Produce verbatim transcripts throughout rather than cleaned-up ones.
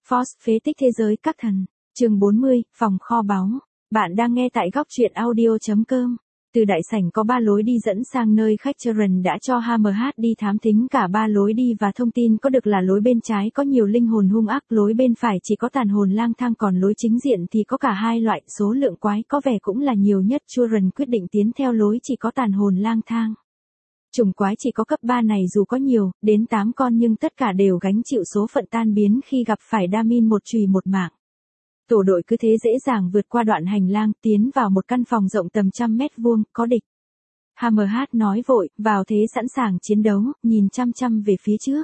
Force phế tích thế giới các thần. Chương bốn mươi, phòng kho báu. Bạn đang nghe tại góc truyện audio.com. Từ đại sảnh có ba lối đi dẫn sang nơi khách Turan đã cho Hammerhead đi thám thính cả ba lối đi và thông tin có được là lối bên trái có nhiều linh hồn hung ác, lối bên phải chỉ có tàn hồn lang thang, còn lối chính diện thì có cả hai loại, số lượng quái có vẻ cũng là nhiều nhất. Turan quyết định tiến theo lối chỉ có tàn hồn lang thang. Chủng quái chỉ có cấp ba này dù có nhiều, đến tám con nhưng tất cả đều gánh chịu số phận tan biến khi gặp phải Damin một chùy một mạng. Tổ đội cứ thế dễ dàng vượt qua đoạn hành lang, tiến vào một căn phòng rộng tầm trăm mét vuông, có địch. Hammerhead nói vội, vào thế sẵn sàng chiến đấu, nhìn chăm chăm về phía trước.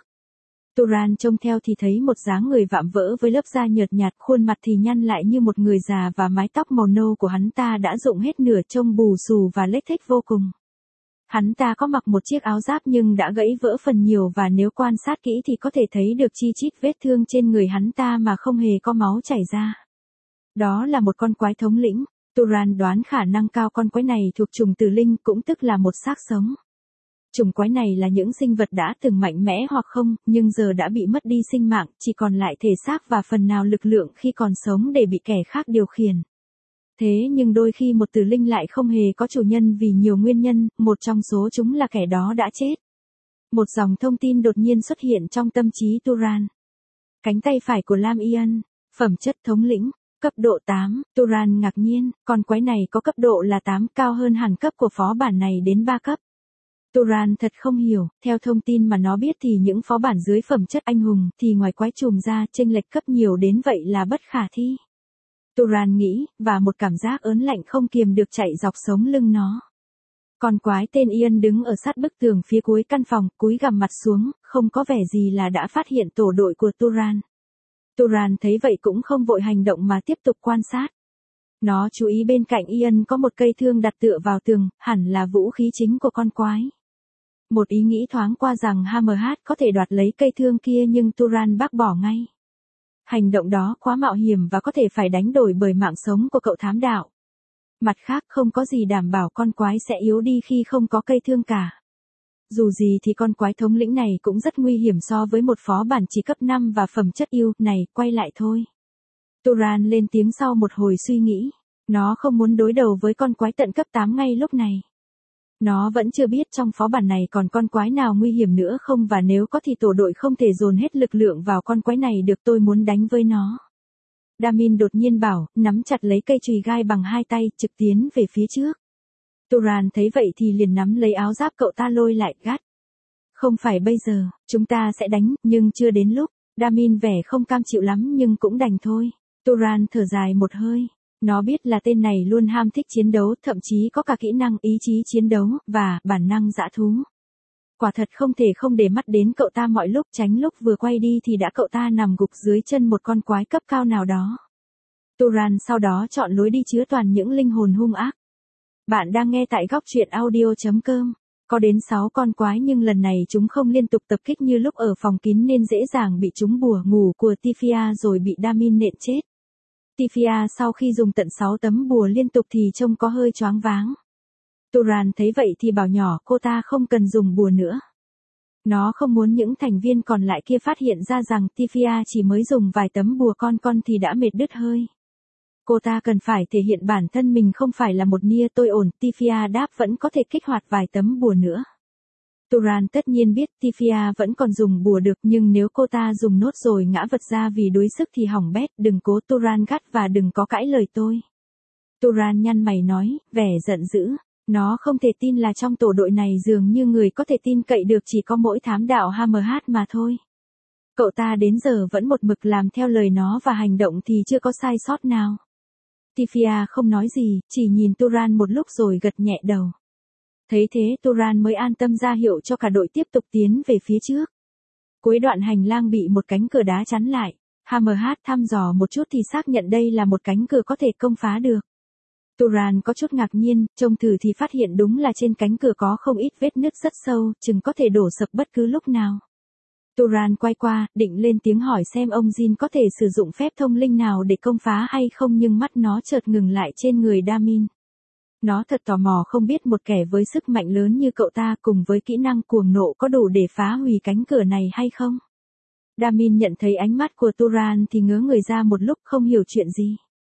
Turan trông theo thì thấy một dáng người vạm vỡ với lớp da nhợt nhạt, khuôn mặt thì nhăn lại như một người già và mái tóc màu nâu của hắn ta đã rụng hết nửa, trông bù xù và lếch thếch vô cùng. Hắn ta có mặc một chiếc áo giáp nhưng đã gãy vỡ phần nhiều và nếu quan sát kỹ thì có thể thấy được chi chít vết thương trên người hắn ta mà không hề có máu chảy ra. Đó là một con quái thống lĩnh. Turan đoán khả năng cao con quái này thuộc chủng tử linh, cũng tức là một xác sống. Chủng quái này là những sinh vật đã từng mạnh mẽ hoặc không, nhưng giờ đã bị mất đi sinh mạng, chỉ còn lại thể xác và phần nào lực lượng khi còn sống để bị kẻ khác điều khiển. Thế nhưng đôi khi một tử linh lại không hề có chủ nhân vì nhiều nguyên nhân, một trong số chúng là kẻ đó đã chết. Một dòng thông tin đột nhiên xuất hiện trong tâm trí Turan. Cánh tay phải của Lam Ian, phẩm chất thống lĩnh, cấp độ tám. Turan ngạc nhiên, con quái này có cấp độ là tám, cao hơn hẳn cấp của phó bản này đến ba cấp. Turan thật không hiểu, theo thông tin mà nó biết thì những phó bản dưới phẩm chất anh hùng thì ngoài quái chùm ra chênh lệch cấp nhiều đến vậy là bất khả thi. Turan nghĩ, và một cảm giác ớn lạnh không kiềm được chạy dọc sống lưng nó. Con quái tên Ian đứng ở sát bức tường phía cuối căn phòng, cúi gằm mặt xuống, không có vẻ gì là đã phát hiện tổ đội của Turan. Turan thấy vậy cũng không vội hành động mà tiếp tục quan sát. Nó chú ý bên cạnh Ian có một cây thương đặt tựa vào tường, hẳn là vũ khí chính của con quái. Một ý nghĩ thoáng qua rằng Hammerhead có thể đoạt lấy cây thương kia nhưng Turan bác bỏ ngay. Hành động đó quá mạo hiểm và có thể phải đánh đổi bởi mạng sống của cậu thám đạo. Mặt khác không có gì đảm bảo con quái sẽ yếu đi khi không có cây thương cả. Dù gì thì con quái thống lĩnh này cũng rất nguy hiểm so với một phó bản chỉ cấp năm và phẩm chất yêu, này, quay lại thôi. Turan lên tiếng sau một hồi suy nghĩ. Nó không muốn đối đầu với con quái tận cấp tám ngay lúc này. Nó vẫn chưa biết trong phó bản này còn con quái nào nguy hiểm nữa không, và nếu có thì tổ đội không thể dồn hết lực lượng vào con quái này được, tôi muốn đánh với nó. Damin đột nhiên bảo, nắm chặt lấy cây chùy gai bằng hai tay, trực tiến về phía trước. Turan thấy vậy thì liền nắm lấy áo giáp cậu ta lôi lại, gắt. Không phải bây giờ, chúng ta sẽ đánh, nhưng chưa đến lúc. Damin vẻ không cam chịu lắm nhưng cũng đành thôi. Turan thở dài một hơi. Nó biết là tên này luôn ham thích chiến đấu, thậm chí có cả kỹ năng ý chí chiến đấu, và bản năng dã thú. Quả thật không thể không để mắt đến cậu ta mọi lúc, tránh lúc vừa quay đi thì đã cậu ta nằm gục dưới chân một con quái cấp cao nào đó. Turan sau đó chọn lối đi chứa toàn những linh hồn hung ác. Bạn đang nghe tại góc truyện audio.com. Có đến sáu con quái nhưng lần này chúng không liên tục tập kích như lúc ở phòng kín nên dễ dàng bị chúng bùa ngủ của Tifia rồi bị Damin nện chết. Tifia sau khi dùng tận sáu tấm bùa liên tục thì trông có hơi choáng váng. Turan thấy vậy thì bảo nhỏ cô ta không cần dùng bùa nữa. Nó không muốn những thành viên còn lại kia phát hiện ra rằng Tifia chỉ mới dùng vài tấm bùa con con thì đã mệt đứt hơi. Cô ta cần phải thể hiện bản thân mình không phải là một nia tôi ổn. Tifia đáp vẫn có thể kích hoạt vài tấm bùa nữa. Turan tất nhiên biết Tifia vẫn còn dùng bùa được, nhưng nếu cô ta dùng nốt rồi ngã vật ra vì đuối sức thì hỏng bét. Đừng cố, Turan gắt, và đừng có cãi lời tôi. Turan nhăn mày nói, vẻ giận dữ. Nó không thể tin là trong tổ đội này dường như người có thể tin cậy được chỉ có mỗi thám đạo Hammerhead mà thôi. Cậu ta đến giờ vẫn một mực làm theo lời nó và hành động thì chưa có sai sót nào. Tifia không nói gì, chỉ nhìn Turan một lúc rồi gật nhẹ đầu. Thấy thế Turan mới an tâm ra hiệu cho cả đội tiếp tục tiến về phía trước. Cuối đoạn hành lang bị một cánh cửa đá chắn lại. Hammerhead thăm dò một chút thì xác nhận đây là một cánh cửa có thể công phá được. Turan có chút ngạc nhiên, trông thử thì phát hiện đúng là trên cánh cửa có không ít vết nứt rất sâu, chừng có thể đổ sập bất cứ lúc nào. Turan quay qua, định lên tiếng hỏi xem ông Jin có thể sử dụng phép thông linh nào để công phá hay không, nhưng mắt nó chợt ngừng lại trên người Damin. Nó thật tò mò không biết một kẻ với sức mạnh lớn như cậu ta cùng với kỹ năng cuồng nộ có đủ để phá hủy cánh cửa này hay không. Damin nhận thấy ánh mắt của Turan thì ngớ người ra một lúc không hiểu chuyện gì.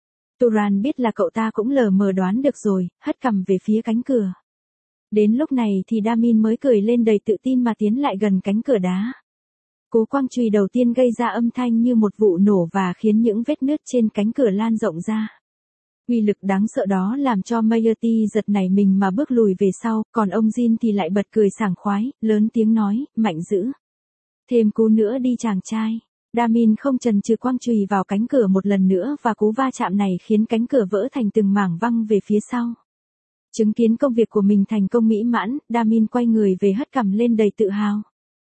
Turan biết là cậu ta cũng lờ mờ đoán được rồi, hất cằm về phía cánh cửa. Đến lúc này thì Damin mới cười lên đầy tự tin mà tiến lại gần cánh cửa đá. Cú quăng chùy đầu tiên gây ra âm thanh như một vụ nổ và khiến những vết nứt trên cánh cửa lan rộng ra. Uy lực đáng sợ đó làm cho Mayerty giật nảy mình mà bước lùi về sau, còn ông Jin thì lại bật cười sảng khoái, lớn tiếng nói, mạnh dữ. Thêm cú nữa đi chàng trai. Damin không chần chừ quăng chùy vào cánh cửa một lần nữa và cú va chạm này khiến cánh cửa vỡ thành từng mảng văng về phía sau. Chứng kiến công việc của mình thành công mỹ mãn, Damin quay người về hất cằm lên đầy tự hào.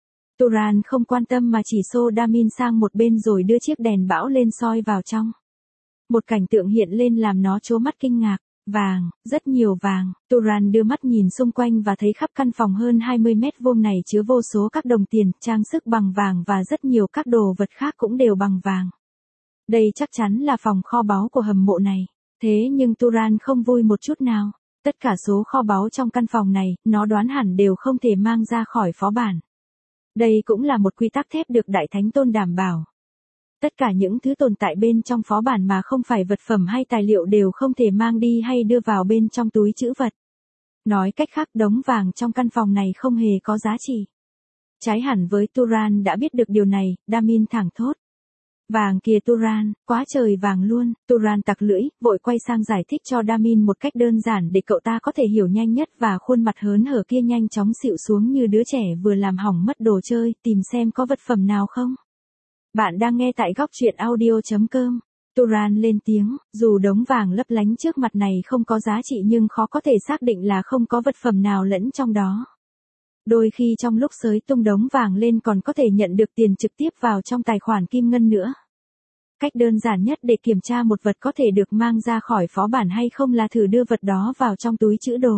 Turan không quan tâm mà chỉ xô Damin sang một bên rồi đưa chiếc đèn bão lên soi vào trong. Một cảnh tượng hiện lên làm nó trố mắt kinh ngạc. Vàng, rất nhiều vàng. Turan đưa mắt nhìn xung quanh và thấy khắp căn phòng hơn hai mươi mét vuông này chứa vô số các đồng tiền, trang sức bằng vàng và rất nhiều các đồ vật khác cũng đều bằng vàng. Đây chắc chắn là phòng kho báu của hầm mộ này. Thế nhưng Turan không vui một chút nào. Tất cả số kho báu trong căn phòng này, nó đoán hẳn đều không thể mang ra khỏi phó bản. Đây cũng là một quy tắc thép được Đại Thánh Tôn đảm bảo. Tất cả những thứ tồn tại bên trong phó bản mà không phải vật phẩm hay tài liệu đều không thể mang đi hay đưa vào bên trong túi trữ vật. Nói cách khác, đống vàng trong căn phòng này không hề có giá trị. Trái hẳn với Turan đã biết được điều này, Damin thẳng thốt. Vàng kìa Turan, quá trời vàng luôn. Turan tặc lưỡi, vội quay sang giải thích cho Damin một cách đơn giản để cậu ta có thể hiểu nhanh nhất, và khuôn mặt hớn hở kia nhanh chóng xịu xuống như đứa trẻ vừa làm hỏng mất đồ chơi, tìm xem có vật phẩm nào không. Bạn đang nghe tại góc truyện audio chấm com. Turan lên tiếng, dù đống vàng lấp lánh trước mặt này không có giá trị nhưng khó có thể xác định là không có vật phẩm nào lẫn trong đó. Đôi khi trong lúc xới tung đống vàng lên còn có thể nhận được tiền trực tiếp vào trong tài khoản kim ngân nữa. Cách đơn giản nhất để kiểm tra một vật có thể được mang ra khỏi phó bản hay không là thử đưa vật đó vào trong túi trữ đồ.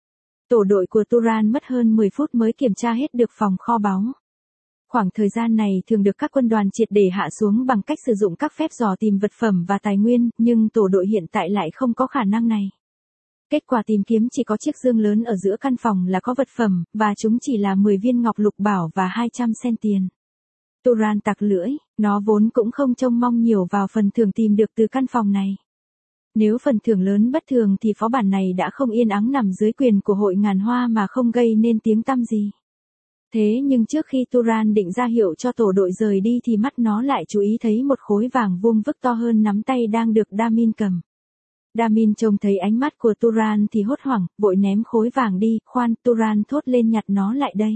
Tổ đội của Turan mất hơn mười phút mới kiểm tra hết được phòng kho báu. Khoảng thời gian này thường được các quân đoàn triệt để hạ xuống bằng cách sử dụng các phép dò tìm vật phẩm và tài nguyên, nhưng tổ đội hiện tại lại không có khả năng này. Kết quả tìm kiếm chỉ có chiếc dương lớn ở giữa căn phòng là có vật phẩm, và chúng chỉ là mười viên ngọc lục bảo và hai trăm sen tiền. Turan tặc lưỡi, nó vốn cũng không trông mong nhiều vào phần thưởng tìm được từ căn phòng này. Nếu phần thưởng lớn bất thường thì phó bản này đã không yên ắng nằm dưới quyền của hội ngàn hoa mà không gây nên tiếng tăm gì. Thế nhưng trước khi Turan định ra hiệu cho tổ đội rời đi thì mắt nó lại chú ý thấy một khối vàng vuông vức to hơn nắm tay đang được Damin cầm. Damin trông thấy ánh mắt của Turan thì hốt hoảng, vội ném khối vàng đi, khoan, Turan thốt lên nhặt nó lại đây.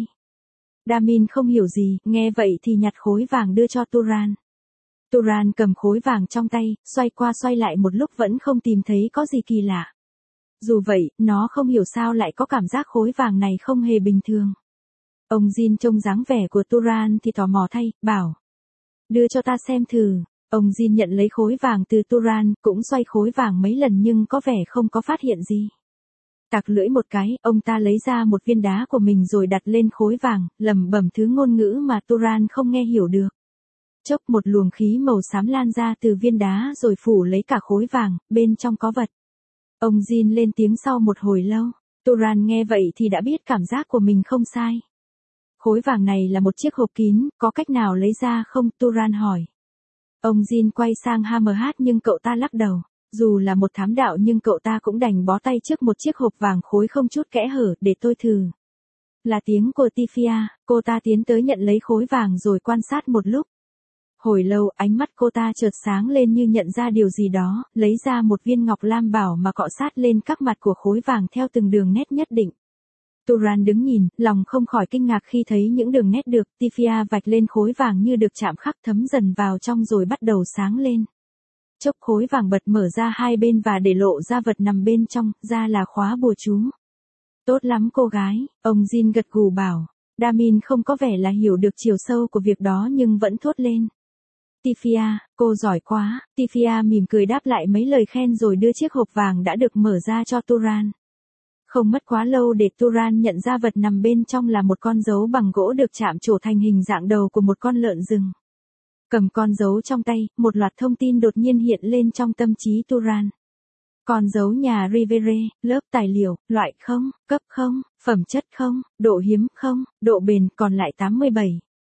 Damin không hiểu gì, nghe vậy thì nhặt khối vàng đưa cho Turan. Turan cầm khối vàng trong tay, xoay qua xoay lại một lúc vẫn không tìm thấy có gì kỳ lạ. Dù vậy, nó không hiểu sao lại có cảm giác khối vàng này không hề bình thường. Ông Jin trông dáng vẻ của Turan thì tò mò thay, bảo. Đưa cho ta xem thử. Ông Jin nhận lấy khối vàng từ Turan, cũng xoay khối vàng mấy lần nhưng có vẻ không có phát hiện gì. Tặc lưỡi một cái, ông ta lấy ra một viên đá của mình rồi đặt lên khối vàng, lẩm bẩm thứ ngôn ngữ mà Turan không nghe hiểu được. Chốc một luồng khí màu xám lan ra từ viên đá rồi phủ lấy cả khối vàng, bên trong có vật. Ông Jin lên tiếng sau một hồi lâu. Turan nghe vậy thì đã biết cảm giác của mình không sai. Khối vàng này là một chiếc hộp kín, có cách nào lấy ra không? Turan hỏi. Ông Jin quay sang Hammerhat nhưng cậu ta lắc đầu. Dù là một thám đạo nhưng cậu ta cũng đành bó tay trước một chiếc hộp vàng khối không chút kẽ hở, để tôi thử. Là tiếng của Tifia, cô ta tiến tới nhận lấy khối vàng rồi quan sát một lúc. Hồi lâu ánh mắt cô ta chợt sáng lên như nhận ra điều gì đó, lấy ra một viên ngọc lam bảo mà cọ sát lên các mặt của khối vàng theo từng đường nét nhất định. Turan đứng nhìn, lòng không khỏi kinh ngạc khi thấy những đường nét được Tifia vạch lên khối vàng như được chạm khắc thấm dần vào trong rồi bắt đầu sáng lên. Chốc khối vàng bật mở ra hai bên và để lộ ra vật nằm bên trong, ra là khóa bùa chú. Tốt lắm cô gái, ông Jin gật gù bảo. Damin không có vẻ là hiểu được chiều sâu của việc đó nhưng vẫn thốt lên. Tifia, cô giỏi quá. Tifia mỉm cười đáp lại mấy lời khen rồi đưa chiếc hộp vàng đã được mở ra cho Turan. Không mất quá lâu để Turan nhận ra vật nằm bên trong là một con dấu bằng gỗ được chạm trổ thành hình dạng đầu của một con lợn rừng. Cầm con dấu trong tay, một loạt thông tin đột nhiên hiện lên trong tâm trí Turan. Con dấu nhà Rivere, lớp tài liệu, loại không, cấp không, phẩm chất không, độ hiếm không, độ bền còn lại tám mươi bảy.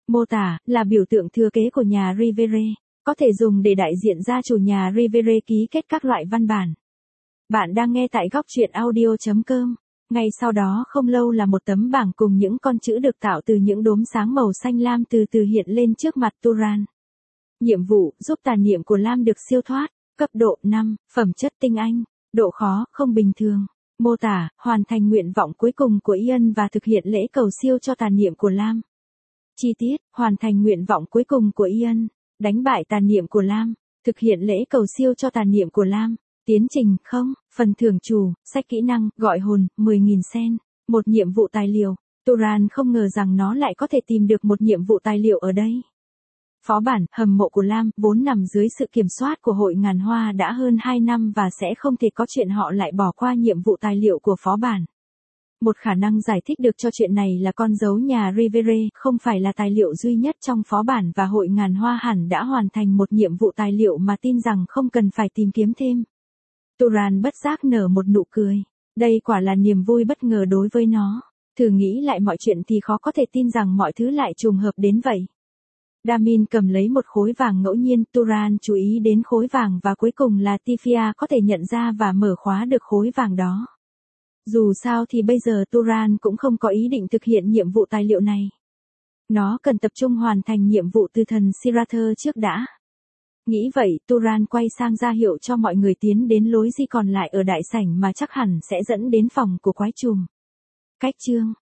Mô tả, là biểu tượng thừa kế của nhà Rivere, có thể dùng để đại diện gia chủ nhà Rivere ký kết các loại văn bản. Bạn đang nghe tại góc truyện audio.com. Ngay sau đó không lâu là một tấm bảng cùng những con chữ được tạo từ những đốm sáng màu xanh lam từ từ hiện lên trước mặt Turan. Nhiệm vụ, giúp tà niệm của Lam được siêu thoát. Cấp độ năm, phẩm chất tinh anh. Độ khó, không bình thường. Mô tả, hoàn thành nguyện vọng cuối cùng của Ian và thực hiện lễ cầu siêu cho tà niệm của Lam. Chi tiết, hoàn thành nguyện vọng cuối cùng của Ian. Đánh bại tà niệm của Lam. Thực hiện lễ cầu siêu cho tà niệm của Lam. Tiến trình, không, phần thưởng chủ, sách kỹ năng, gọi hồn, mười nghìn sen. Một nhiệm vụ tài liệu. Turan không ngờ rằng nó lại có thể tìm được một nhiệm vụ tài liệu ở đây. Phó bản, hầm mộ của Lam, vốn nằm dưới sự kiểm soát của hội ngàn hoa đã hơn hai năm và sẽ không thể có chuyện họ lại bỏ qua nhiệm vụ tài liệu của phó bản. Một khả năng giải thích được cho chuyện này là con dấu nhà Rivere không phải là tài liệu duy nhất trong phó bản và hội ngàn hoa hẳn đã hoàn thành một nhiệm vụ tài liệu mà tin rằng không cần phải tìm kiếm thêm. Turan bất giác nở một nụ cười. Đây quả là niềm vui bất ngờ đối với nó. Thử nghĩ lại mọi chuyện thì khó có thể tin rằng mọi thứ lại trùng hợp đến vậy. Damin cầm lấy một khối vàng ngẫu nhiên, Turan chú ý đến khối vàng và cuối cùng là Tifia có thể nhận ra và mở khóa được khối vàng đó. Dù sao thì bây giờ Turan cũng không có ý định thực hiện nhiệm vụ tài liệu này. Nó cần tập trung hoàn thành nhiệm vụ từ thần Sirathur trước đã. Nghĩ vậy, Turan quay sang ra hiệu cho mọi người tiến đến lối di còn lại ở đại sảnh mà chắc hẳn sẽ dẫn đến phòng của quái trùm. Cách chương